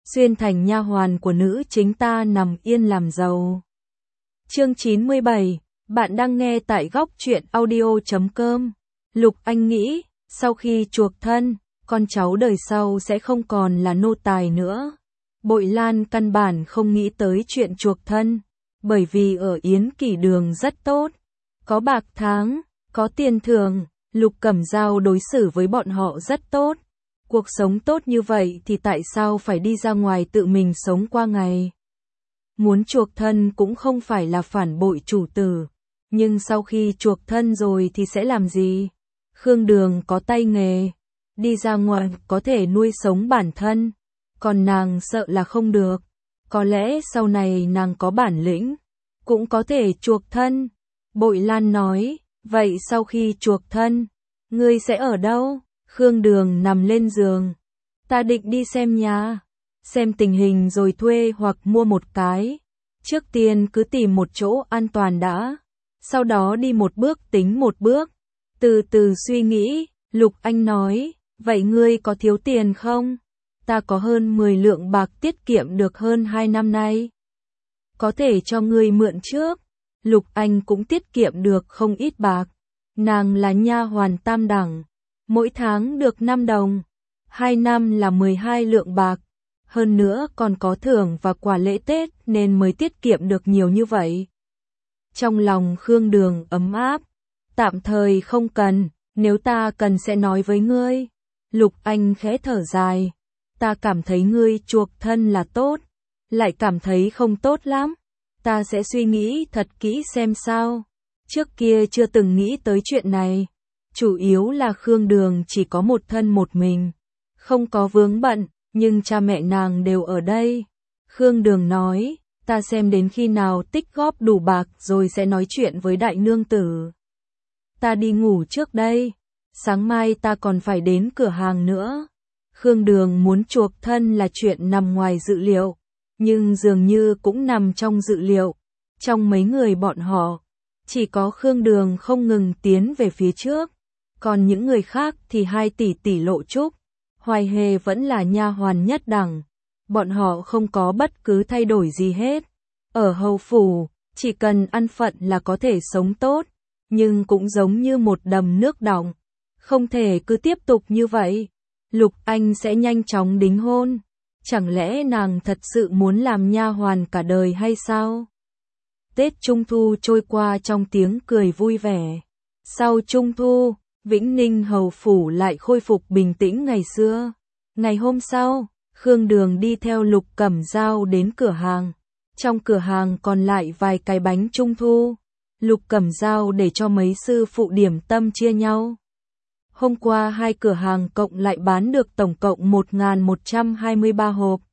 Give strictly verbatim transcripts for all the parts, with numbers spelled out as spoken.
xuyên thành nha hoàn của nữ chính ta nằm yên làm giàu. Chương chín mươi bảy, bạn đang nghe tại góc truyện audio chấm com. Lục Anh nghĩ, sau khi chuộc thân, con cháu đời sau sẽ không còn là nô tài nữa. Bội Lan căn bản không nghĩ tới chuyện chuộc thân, bởi vì ở Yến Kỷ Đường rất tốt, có bạc tháng, có tiền thưởng, Lục Cẩm Dao đối xử với bọn họ rất tốt. Cuộc sống tốt như vậy thì tại sao phải đi ra ngoài tự mình sống qua ngày? Muốn chuộc thân cũng không phải là phản bội chủ tử, nhưng sau khi chuộc thân rồi thì sẽ làm gì? Khương Đường có tay nghề, đi ra ngoài có thể nuôi sống bản thân, còn nàng sợ là không được. Có lẽ sau này nàng có bản lĩnh, cũng có thể chuộc thân. Bội Lan nói, vậy sau khi chuộc thân, ngươi sẽ ở đâu? Khương Đường nằm lên giường. Ta định đi xem nhà, xem tình hình rồi thuê hoặc mua một cái. Trước tiên cứ tìm một chỗ an toàn đã, sau đó đi một bước tính một bước. Từ từ suy nghĩ, Lục Anh nói, vậy ngươi có thiếu tiền không? Ta có hơn mười lượng bạc tiết kiệm được hơn hai năm nay. Có thể cho ngươi mượn trước. Lục Anh cũng tiết kiệm được không ít bạc. Nàng là nha hoàn tam đẳng, mỗi tháng được năm đồng, hai năm là mười hai lượng bạc. Hơn nữa còn có thưởng và quà lễ Tết nên mới tiết kiệm được nhiều như vậy. Trong lòng Khương Đường ấm áp, tạm thời không cần, nếu ta cần sẽ nói với ngươi. Lục Anh khẽ thở dài, ta cảm thấy ngươi chuộc thân là tốt, lại cảm thấy không tốt lắm. Ta sẽ suy nghĩ thật kỹ xem sao. Trước kia chưa từng nghĩ tới chuyện này. Chủ yếu là Khương Đường chỉ có một thân một mình, không có vướng bận, nhưng cha mẹ nàng đều ở đây. Khương Đường nói, ta xem đến khi nào tích góp đủ bạc rồi sẽ nói chuyện với đại nương tử. Ta đi ngủ trước đây, sáng mai ta còn phải đến cửa hàng nữa. Khương Đường muốn chuộc thân là chuyện nằm ngoài dự liệu, nhưng dường như cũng nằm trong dự liệu. Trong mấy người bọn họ, chỉ có Khương Đường không ngừng tiến về phía trước, còn những người khác thì hai tỷ tỷ Lộ Trúc, Hoài Hề vẫn là nha hoàn nhất đẳng. Bọn họ không có bất cứ thay đổi gì hết. Ở hầu phủ, chỉ cần ăn phận là có thể sống tốt, nhưng cũng giống như một đầm nước đọng, không thể cứ tiếp tục như vậy. Lục Anh sẽ nhanh chóng đính hôn. Chẳng lẽ nàng thật sự muốn làm nha hoàn cả đời hay sao? Tết Trung Thu trôi qua trong tiếng cười vui vẻ. Sau Trung Thu, Vĩnh Ninh hầu phủ lại khôi phục bình tĩnh ngày xưa. Ngày hôm sau, Khương Đường đi theo Lục Cẩm Dao đến cửa hàng. Trong cửa hàng còn lại vài cái bánh Trung Thu. Lục Cẩm Dao để cho mấy sư phụ điểm tâm chia nhau. Hôm qua hai cửa hàng cộng lại bán được tổng cộng một nghìn một trăm hai mươi ba hộp.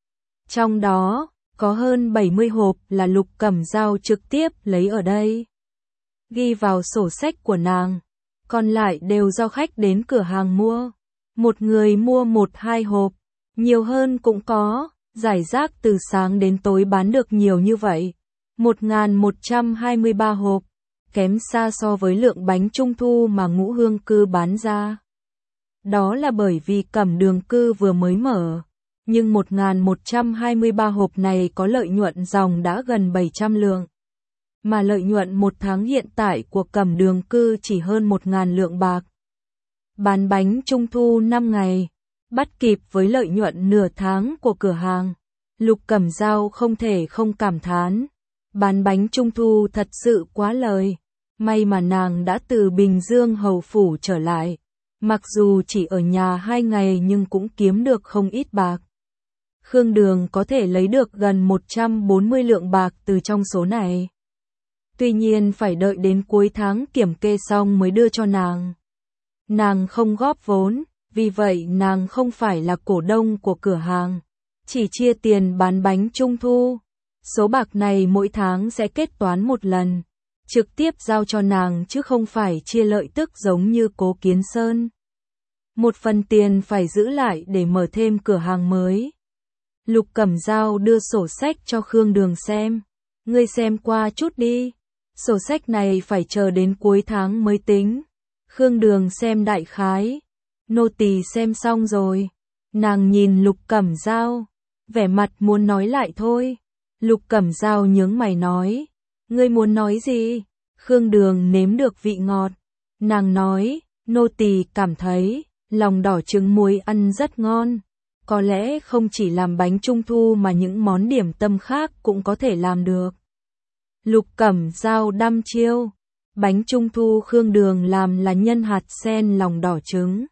Trong đó, có hơn bảy mươi hộp là Lục Cẩm Dao trực tiếp lấy ở đây, ghi vào sổ sách của nàng. Còn lại đều do khách đến cửa hàng mua. Một người mua một hai hộp, nhiều hơn cũng có, giải rác từ sáng đến tối bán được nhiều như vậy. một nghìn một trăm hai mươi ba hộp, kém xa so với lượng bánh Trung Thu mà Ngũ Hương Cư bán ra. Đó là bởi vì Cẩm Đường Cư vừa mới mở, nhưng một nghìn một trăm hai mươi ba hộp này có lợi nhuận ròng đã gần bảy trăm lượng. Mà lợi nhuận một tháng hiện tại của Cẩm Đường Cư chỉ hơn một nghìn lượng bạc. Bán bánh Trung Thu năm ngày, bắt kịp với lợi nhuận nửa tháng của cửa hàng. Lục Cẩm Dao không thể không cảm thán. Bán bánh Trung Thu thật sự quá lời. May mà nàng đã từ Bình Dương hầu phủ trở lại. Mặc dù chỉ ở nhà hai ngày nhưng cũng kiếm được không ít bạc. Khương Đường có thể lấy được gần một trăm bốn mươi lượng bạc từ trong số này. Tuy nhiên phải đợi đến cuối tháng kiểm kê xong mới đưa cho nàng. Nàng không góp vốn, vì vậy nàng không phải là cổ đông của cửa hàng, chỉ chia tiền bán bánh Trung Thu. Số bạc này mỗi tháng sẽ kết toán một lần, trực tiếp giao cho nàng chứ không phải chia lợi tức giống như Cố Kiến Sơn. Một phần tiền phải giữ lại để mở thêm cửa hàng mới. Lục Cẩm Dao đưa sổ sách cho Khương Đường xem. Ngươi xem qua chút đi. Sổ sách này phải chờ đến cuối tháng mới tính. Khương Đường xem đại khái. Nô tỳ xem xong rồi. Nàng nhìn Lục Cẩm Dao. vẻ mặt muốn nói lại thôi. Lục Cẩm Dao nhướng mày nói, ngươi muốn nói gì? Khương Đường nếm được vị ngọt, nàng nói, nô tỳ cảm thấy lòng đỏ trứng muối ăn rất ngon, có lẽ không chỉ làm bánh trung thu mà những món điểm tâm khác cũng có thể làm được. Lục Cẩm Dao đăm chiêu, bánh trung thu Khương Đường làm là nhân hạt sen lòng đỏ trứng.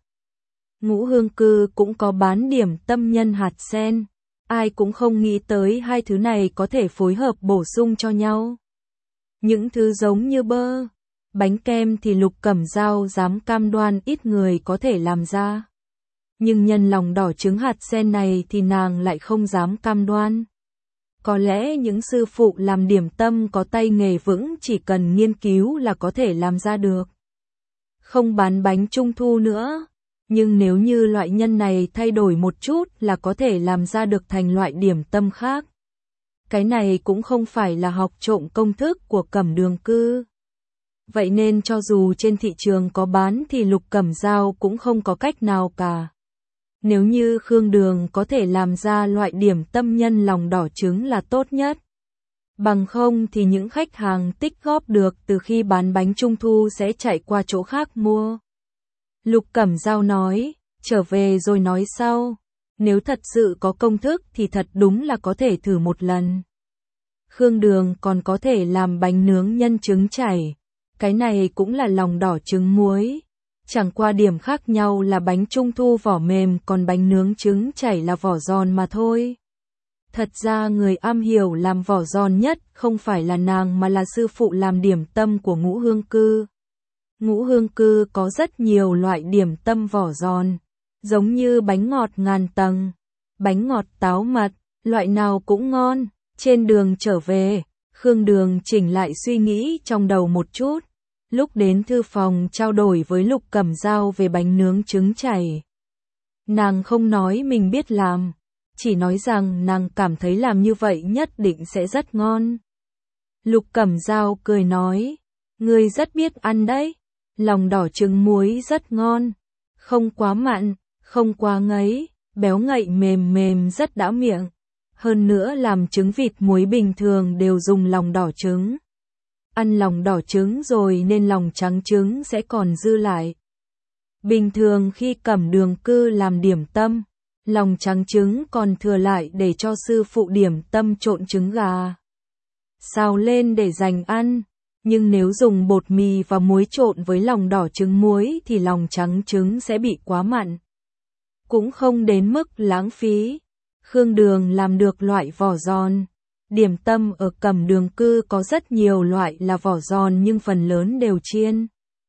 Ngũ Hương Cư cũng có bán điểm tâm nhân hạt sen, ai cũng không nghĩ tới hai thứ này có thể phối hợp bổ sung cho nhau. Những thứ giống như bơ, bánh kem thì Lục Cẩm Dao dám cam đoan ít người có thể làm ra. Nhưng nhân lòng đỏ trứng hạt sen này thì nàng lại không dám cam đoan. Có lẽ những sư phụ làm điểm tâm có tay nghề vững chỉ cần nghiên cứu là có thể làm ra được. Không bán bánh trung thu nữa, nhưng nếu như loại nhân này thay đổi một chút là có thể làm ra được thành loại điểm tâm khác. Cái này cũng không phải là học trộm công thức của Cẩm Đường Cư. Vậy nên cho dù trên thị trường có bán thì Lục Cẩm Dao cũng không có cách nào cả. Nếu như Khương Đường có thể làm ra loại điểm tâm nhân lòng đỏ trứng là tốt nhất. Bằng không thì những khách hàng tích góp được từ khi bán bánh trung thu sẽ chạy qua chỗ khác mua. Lục Cẩm Dao nói, trở về rồi nói sau. Nếu thật sự có công thức thì thật đúng là có thể thử một lần. Khương Đường còn có thể làm bánh nướng nhân trứng chảy. Cái này cũng là lòng đỏ trứng muối. Chẳng qua điểm khác nhau là bánh trung thu vỏ mềm còn bánh nướng trứng chảy là vỏ giòn mà thôi. Thật ra người am hiểu làm vỏ giòn nhất không phải là nàng mà là sư phụ làm điểm tâm của Ngũ Hương Cư. Ngũ Hương Cư có rất nhiều loại điểm tâm vỏ giòn, giống như bánh ngọt ngàn tầng, bánh ngọt táo mật, loại nào cũng ngon. Trên đường trở về, Khương Đường chỉnh lại suy nghĩ trong đầu một chút. Lúc đến thư phòng trao đổi với Lục Cẩm Dao về bánh nướng trứng chảy. Nàng không nói mình biết làm, chỉ nói rằng nàng cảm thấy làm như vậy nhất định sẽ rất ngon. Lục Cẩm Dao cười nói, ngươi rất biết ăn đấy, lòng đỏ trứng muối rất ngon, không quá mặn, không quá ngấy, béo ngậy mềm mềm rất đã miệng. Hơn nữa làm trứng vịt muối bình thường đều dùng lòng đỏ trứng. Ăn lòng đỏ trứng rồi nên lòng trắng trứng sẽ còn dư lại. Bình thường khi Cẩm Đường Cư làm điểm tâm, lòng trắng trứng còn thừa lại để cho sư phụ điểm tâm trộn trứng gà xào lên để dành ăn. Nhưng nếu dùng bột mì và muối trộn với lòng đỏ trứng muối thì lòng trắng trứng sẽ bị quá mặn. Cũng không đến mức lãng phí. Khương Đường làm được loại vỏ giòn. Điểm tâm ở Cẩm Đường Cư có rất nhiều loại là vỏ giòn nhưng phần lớn đều chiên.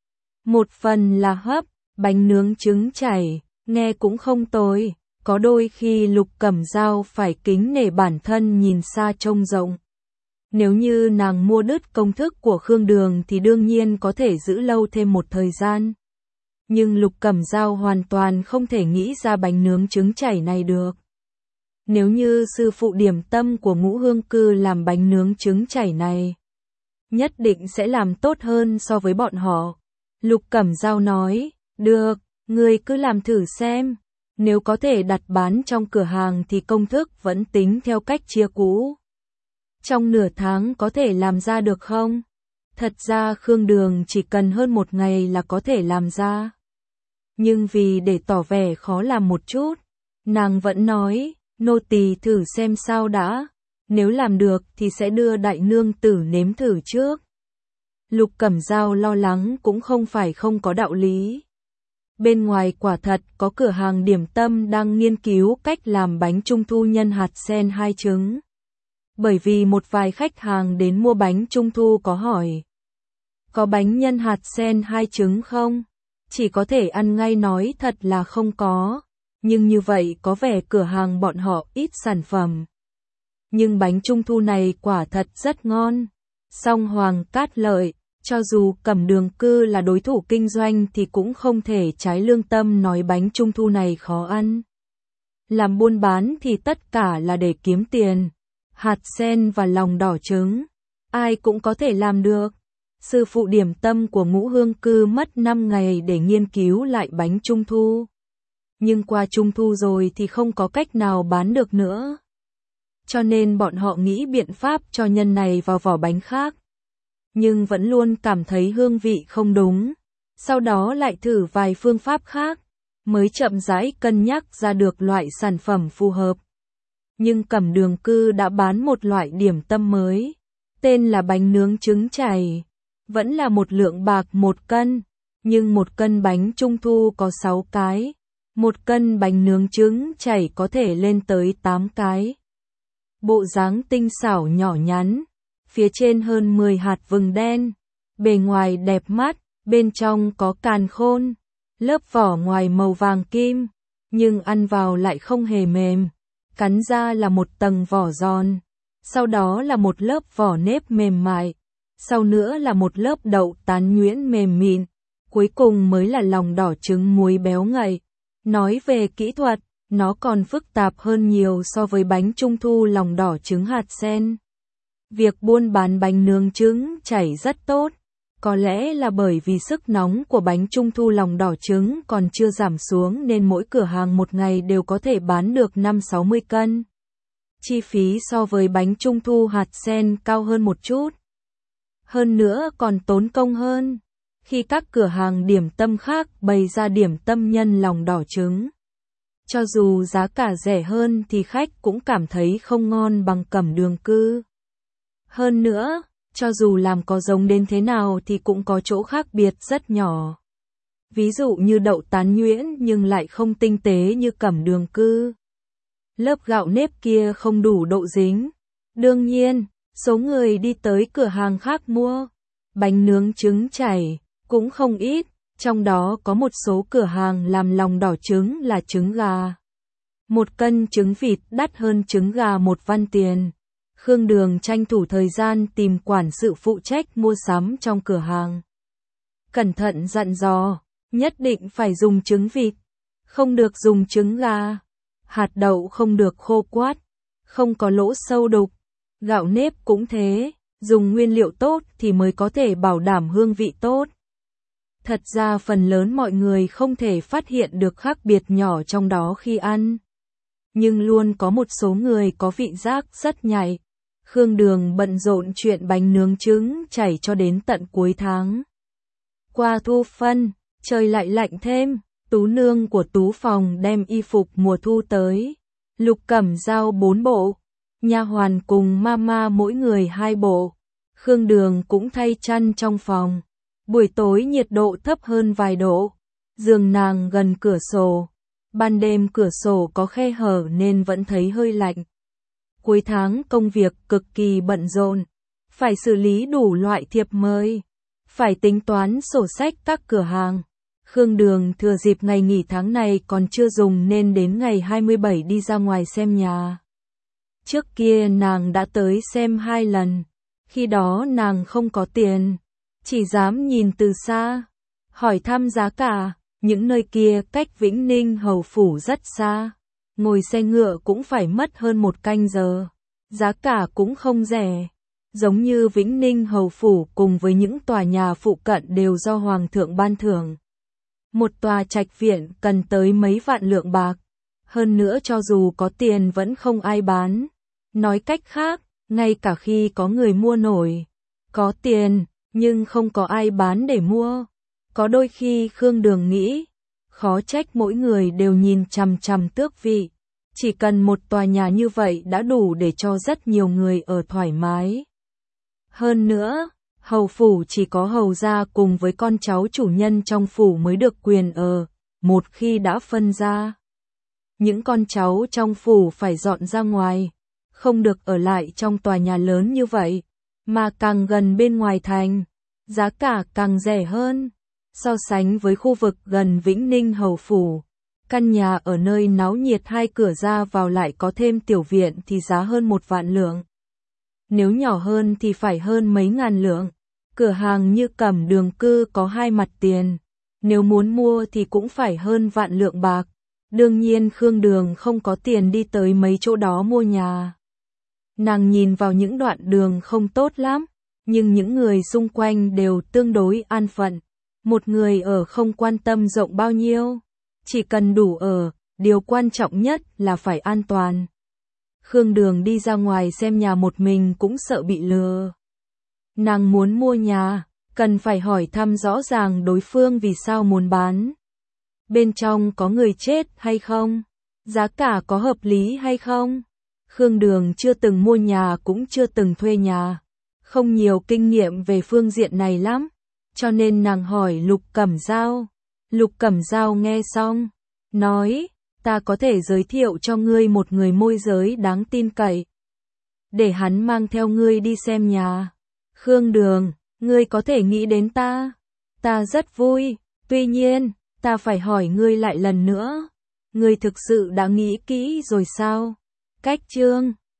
Một phần là hấp, bánh nướng trứng chảy, nghe cũng không tồi. Có đôi khi Lục Cẩm Dao phải kính nể bản thân nhìn xa trông rộng. Nếu như nàng mua đứt công thức của Khương Đường thì đương nhiên có thể giữ lâu thêm một thời gian. Nhưng Lục Cẩm Dao hoàn toàn không thể nghĩ ra bánh nướng trứng chảy này được. Nếu như sư phụ điểm tâm của Ngũ Hương Cư làm bánh nướng trứng chảy này, nhất định sẽ làm tốt hơn so với bọn họ. Lục Cẩm Dao nói, được, ngươi cứ làm thử xem. Nếu có thể đặt bán trong cửa hàng thì công thức vẫn tính theo cách chia cũ. Trong nửa tháng có thể làm ra được không? Thật ra Khương Đường chỉ cần hơn một ngày là có thể làm ra. Nhưng vì để tỏ vẻ khó làm một chút, nàng vẫn nói, nô tỳ thử xem sao đã. Nếu làm được thì sẽ đưa đại nương tử nếm thử trước. Lục Cẩm Dao lo lắng cũng không phải không có đạo lý. Bên ngoài quả thật có cửa hàng điểm tâm đang nghiên cứu cách làm bánh trung thu nhân hạt sen hai trứng. Bởi vì một vài khách hàng đến mua bánh trung thu có hỏi, có bánh nhân hạt sen hai trứng không? Chỉ có thể ăn ngay nói thật là không có. Nhưng như vậy có vẻ cửa hàng bọn họ ít sản phẩm. Nhưng bánh trung thu này quả thật rất ngon. Song Hoàng Cát Lợi, cho dù Cẩm Đường Cư là đối thủ kinh doanh thì cũng không thể trái lương tâm nói bánh trung thu này khó ăn. Làm buôn bán thì tất cả là để kiếm tiền. Hạt sen và lòng đỏ trứng, ai cũng có thể làm được. Sư phụ điểm tâm của Ngũ Hương Cư mất năm ngày để nghiên cứu lại bánh trung thu. Nhưng qua trung thu rồi thì không có cách nào bán được nữa. cho nên bọn họ nghĩ biện pháp cho nhân này vào vỏ bánh khác. Nhưng vẫn luôn cảm thấy hương vị không đúng. Sau đó lại thử vài phương pháp khác, mới chậm rãi cân nhắc ra được loại sản phẩm phù hợp. Nhưng Cẩm Đường Cư đã bán một loại điểm tâm mới, tên là bánh nướng trứng chảy. Vẫn là một lượng bạc một cân, nhưng một cân bánh trung thu có sáu cái, một cân bánh nướng trứng chảy có thể lên tới tám cái. Bộ dáng tinh xảo nhỏ nhắn, phía trên hơn mười hạt vừng đen, bề ngoài đẹp mắt, bên trong có càn khôn, lớp vỏ ngoài màu vàng kim, nhưng ăn vào lại không hề mềm, cắn ra là một tầng vỏ giòn, sau đó là một lớp vỏ nếp mềm mại, sau nữa là một lớp đậu tán nhuyễn mềm mịn, cuối cùng mới là lòng đỏ trứng muối béo ngậy. Nói về kỹ thuật, nó còn phức tạp hơn nhiều so với bánh trung thu lòng đỏ trứng hạt sen. Việc buôn bán bánh nướng trứng chảy rất tốt, có lẽ là bởi vì sức nóng của bánh trung thu lòng đỏ trứng còn chưa giảm xuống nên mỗi cửa hàng một ngày đều có thể bán được năm sáu mươi cân. Chi phí so với bánh trung thu hạt sen cao hơn một chút. Hơn nữa còn tốn công hơn, khi các cửa hàng điểm tâm khác bày ra điểm tâm nhân lòng đỏ trứng. Cho dù giá cả rẻ hơn thì khách cũng cảm thấy không ngon bằng Cẩm Đường Cư. Hơn nữa, cho dù làm có giống đến thế nào thì cũng có chỗ khác biệt rất nhỏ. Ví dụ như đậu tán nhuyễn nhưng lại không tinh tế như Cẩm Đường Cư. Lớp gạo nếp kia không đủ độ dính. Đương nhiên, số người đi tới cửa hàng khác mua bánh nướng trứng chảy cũng không ít, trong đó có một số cửa hàng làm lòng đỏ trứng là trứng gà. Một cân trứng vịt đắt hơn trứng gà một văn tiền. Khương Đường tranh thủ thời gian tìm quản sự phụ trách mua sắm trong cửa hàng. Cẩn thận dặn dò, nhất định phải dùng trứng vịt, không được dùng trứng gà. Hạt đậu không được khô quát, không có lỗ sâu đục. Gạo nếp cũng thế, dùng nguyên liệu tốt thì mới có thể bảo đảm hương vị tốt. Thật ra phần lớn mọi người không thể phát hiện được khác biệt nhỏ trong đó khi ăn. Nhưng luôn có một số người có vị giác rất nhạy. Khương Đường bận rộn chuyện bánh nướng trứng chảy cho đến tận cuối tháng. Qua thu phân, trời lại lạnh thêm, Tú nương của Tú phòng đem y phục mùa thu tới. Lục Cẩm giao bốn bộ, nha hoàn cùng mama mỗi người hai bộ. Khương Đường cũng thay chăn trong phòng. Buổi tối nhiệt độ thấp hơn vài độ. Giường nàng gần cửa sổ. Ban đêm cửa sổ có khe hở nên vẫn thấy hơi lạnh. Cuối tháng công việc cực kỳ bận rộn. Phải xử lý đủ loại thiệp mời. Phải tính toán sổ sách các cửa hàng. Khương Đường thừa dịp ngày nghỉ tháng này còn chưa dùng nên đến ngày hai mươi bảy đi ra ngoài xem nhà. Trước kia nàng đã tới xem hai lần. Khi đó nàng không có tiền, chỉ dám nhìn từ xa, hỏi thăm giá cả. Những nơi kia cách Vĩnh Ninh Hầu Phủ rất xa, ngồi xe ngựa cũng phải mất hơn một canh giờ, giá cả cũng không rẻ. Giống như Vĩnh Ninh Hầu Phủ cùng với những tòa nhà phụ cận đều do Hoàng thượng ban thưởng. Một tòa trạch viện cần tới mấy vạn lượng bạc, hơn nữa cho dù có tiền vẫn không ai bán. Nói cách khác, ngay cả khi có người mua nổi, có tiền, nhưng không có ai bán để mua. Có đôi khi Khương Đường nghĩ, khó trách mỗi người đều nhìn chằm chằm tước vị. Chỉ cần một tòa nhà như vậy đã đủ để cho rất nhiều người ở thoải mái. Hơn nữa, hầu phủ chỉ có hầu gia cùng với con cháu chủ nhân trong phủ mới được quyền ở, một khi đã phân ra. Những con cháu trong phủ phải dọn ra ngoài, không được ở lại trong tòa nhà lớn như vậy, mà càng gần bên ngoài thành, giá cả càng rẻ hơn. So sánh với khu vực gần Vĩnh Ninh Hầu Phủ, căn nhà ở nơi náo nhiệt hai cửa ra vào lại có thêm tiểu viện thì giá hơn một vạn lượng. Nếu nhỏ hơn thì phải hơn mấy ngàn lượng. Cửa hàng như Cẩm Đường Cư có hai mặt tiền, nếu muốn mua thì cũng phải hơn vạn lượng bạc. Đương nhiên Khương Đường không có tiền đi tới mấy chỗ đó mua nhà. Nàng nhìn vào những đoạn đường không tốt lắm, nhưng những người xung quanh đều tương đối an phận. Một người ở không quan tâm rộng bao nhiêu, chỉ cần đủ ở, điều quan trọng nhất là phải an toàn. Khương Đường đi ra ngoài xem nhà một mình cũng sợ bị lừa. Nàng muốn mua nhà, cần phải hỏi thăm rõ ràng đối phương vì sao muốn bán. Bên trong có người chết hay không? Giá cả có hợp lý hay không? Khương Đường chưa từng mua nhà cũng chưa từng thuê nhà, không nhiều kinh nghiệm về phương diện này lắm, cho nên nàng hỏi Lục Cẩm Dao. Lục Cẩm Dao nghe xong, nói, ta có thể giới thiệu cho ngươi một người môi giới đáng tin cậy, để hắn mang theo ngươi đi xem nhà. Khương Đường, ngươi có thể nghĩ đến ta, ta rất vui, tuy nhiên, ta phải hỏi ngươi lại lần nữa, ngươi thực sự đã nghĩ kỹ rồi sao? Cách chương